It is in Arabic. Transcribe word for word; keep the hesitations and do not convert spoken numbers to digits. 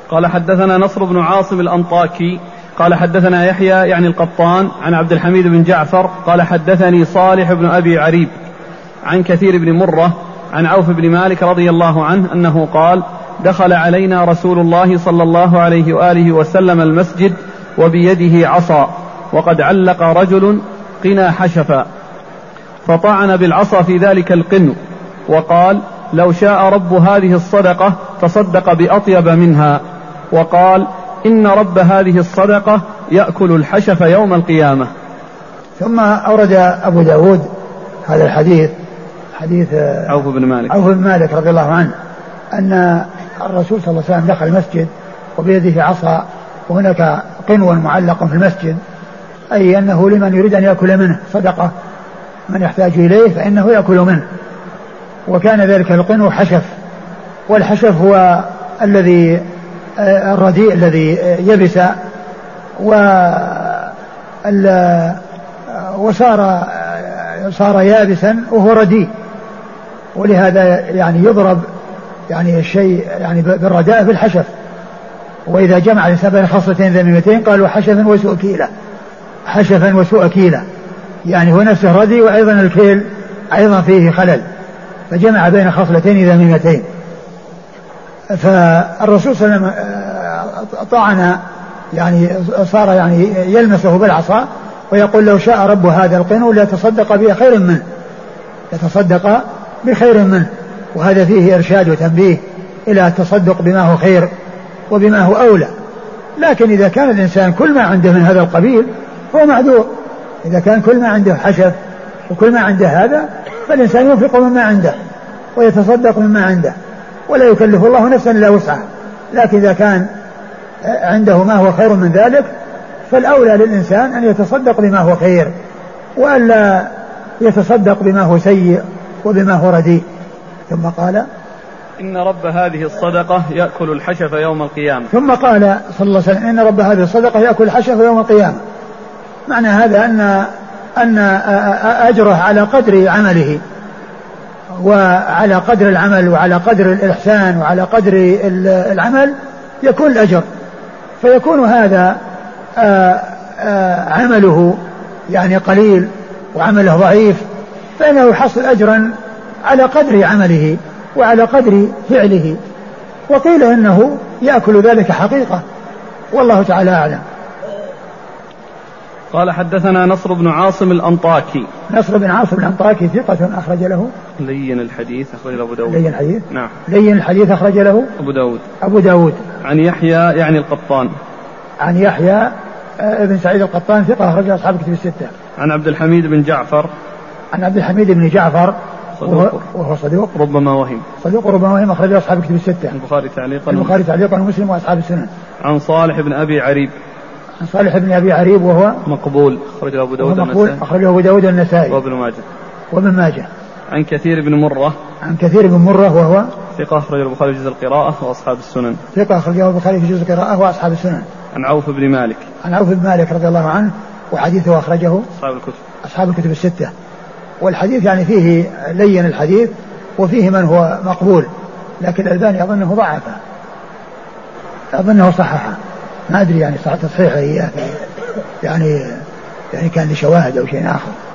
قال حدثنا نصر بن عاصم الأنطاكي قال حدثنا يحيى يعني القطان عن عبد الحميد بن جعفر قال حدثني صالح بن أبي عريب عن كثير بن مرة عن عوف بن مالك رضي الله عنه أنه قال دخل علينا رسول الله صلى الله عليه وآله وسلم المسجد وبيده عصا وقد علق رجل قنا حشفا فطعن بالعصا في ذلك القن وقال لو شاء رب هذه الصدقة تصدق بأطيب منها وقال إن رب هذه الصدقة يأكل الحشف يوم القيامة. ثم أورد أبو داود هذا الحديث حديث عوف بن مالك عوف بن مالك رضي الله عنه أن الرسول صلى الله عليه وسلم دخل المسجد وبيده عصا وهناك قنو معلق في المسجد، أي أنه لمن يريد أن يأكل منه صدقة، من يحتاج إليه فإنه يأكل منه. وكان ذلك القنو حشف، والحشف هو الذي الرديء الذي يبس وصار صار يابسا وهو رديء، ولهذا يعني يضرب يعني الشيء يعني بالرداء في الحشف. وإذا جمع الإنسان بين خصلتين ذميمتين قالوا حشفا وسوء كيلة، حشفا وسوء كيلة، يعني هو نفسه ردي وأيضا الكيل أيضا فيه خلل، فجمع بين خصلتين ذميمتين. فالرسول صلى الله عليه وسلم طعن يعني صار يعني يلمسه بالعصا ويقول لو شاء رب هذا القنو ليتصدق بخير منه، يتصدق بخير منه. وهذا فيه إرشاد وتنبيه إلى التصدق بما هو خير وبما هو أولى. لكن إذا كان الإنسان كل ما عنده من هذا القبيل هو معذور، إذا كان كل ما عنده حشف وكل ما عنده هذا فالإنسان ينفق مما عنده ويتصدق مما عنده ولا يكلف الله نفسا إلا وسعها. لكن إذا كان عنده ما هو خير من ذلك فالأولى للإنسان أن يتصدق بما هو خير وألا يتصدق بما هو سيء وبما هو رديء. ثم قال إن رب هذه الصدقة يأكل الحشف يوم القيامة. ثم قال صلى الله عليه وسلم إن رب هذه الصدقة يأكل الحشف يوم القيامة. معنى هذا أن أن أجره على قدر عمله، وعلى قدر العمل وعلى قدر الإحسان وعلى قدر العمل يكون الأجر. فيكون هذا عمله يعني قليل وعمله ضعيف فإنه يحصل أجرا على قدر عمله وعلى قدر فعله. وقيل إنه يأكل ذلك حقيقة، والله تعالى أعلم. قال حدثنا نصر بن عاصم الأنطاكي. نصر بن عاصم الأنطاكي ثقة أخرج له لين الحديث أخرج له أبو داود. لين الحديث نعم. لين الحديث أخرج له أبو داود. أبو داود. عن يحيى يعني القطان. عن يحيى ابن سعيد القطان ثقة أخرج له أصحاب الكتب الستة. عن عبد الحميد بن جعفر. عن عبد الحميد بن جعفر صدوق وهو صدوق ربما وهم. صدوق ربما وهم أخرج له أصحاب الكتب الستة. البخاري تعليقا. البخاري تعليقا ومسلم وأصحاب السنن. عن صالح بن أبي عريب. عن صالح بن أبي عريب وهو مقبول أخرجه أبو داود النسائي. أخرجه أبو داود النسائي وابن ماجه. وابن ماجه. عن كثير بن مرة. عن كثير بن مرة وهو ثقة أخرجه البخاري في جزء القراءة وأصحاب السنن. ثقة أخرجه البخاري في جزء القراءة وأصحاب السنن. عن عوف بن مالك. عن عوف بن مالك رضي الله عنه وحديثه أخرجه أصحاب الكتب. أصحاب الكتب الستة. والحديث يعني فيه لين الحديث وفيه من هو مقبول، لكن الألباني أظنه ضعفه، أظنه صححه، ما أدري يعني صحة تصحيحه هي يعني يعني كان لشواهد أو شيء آخر.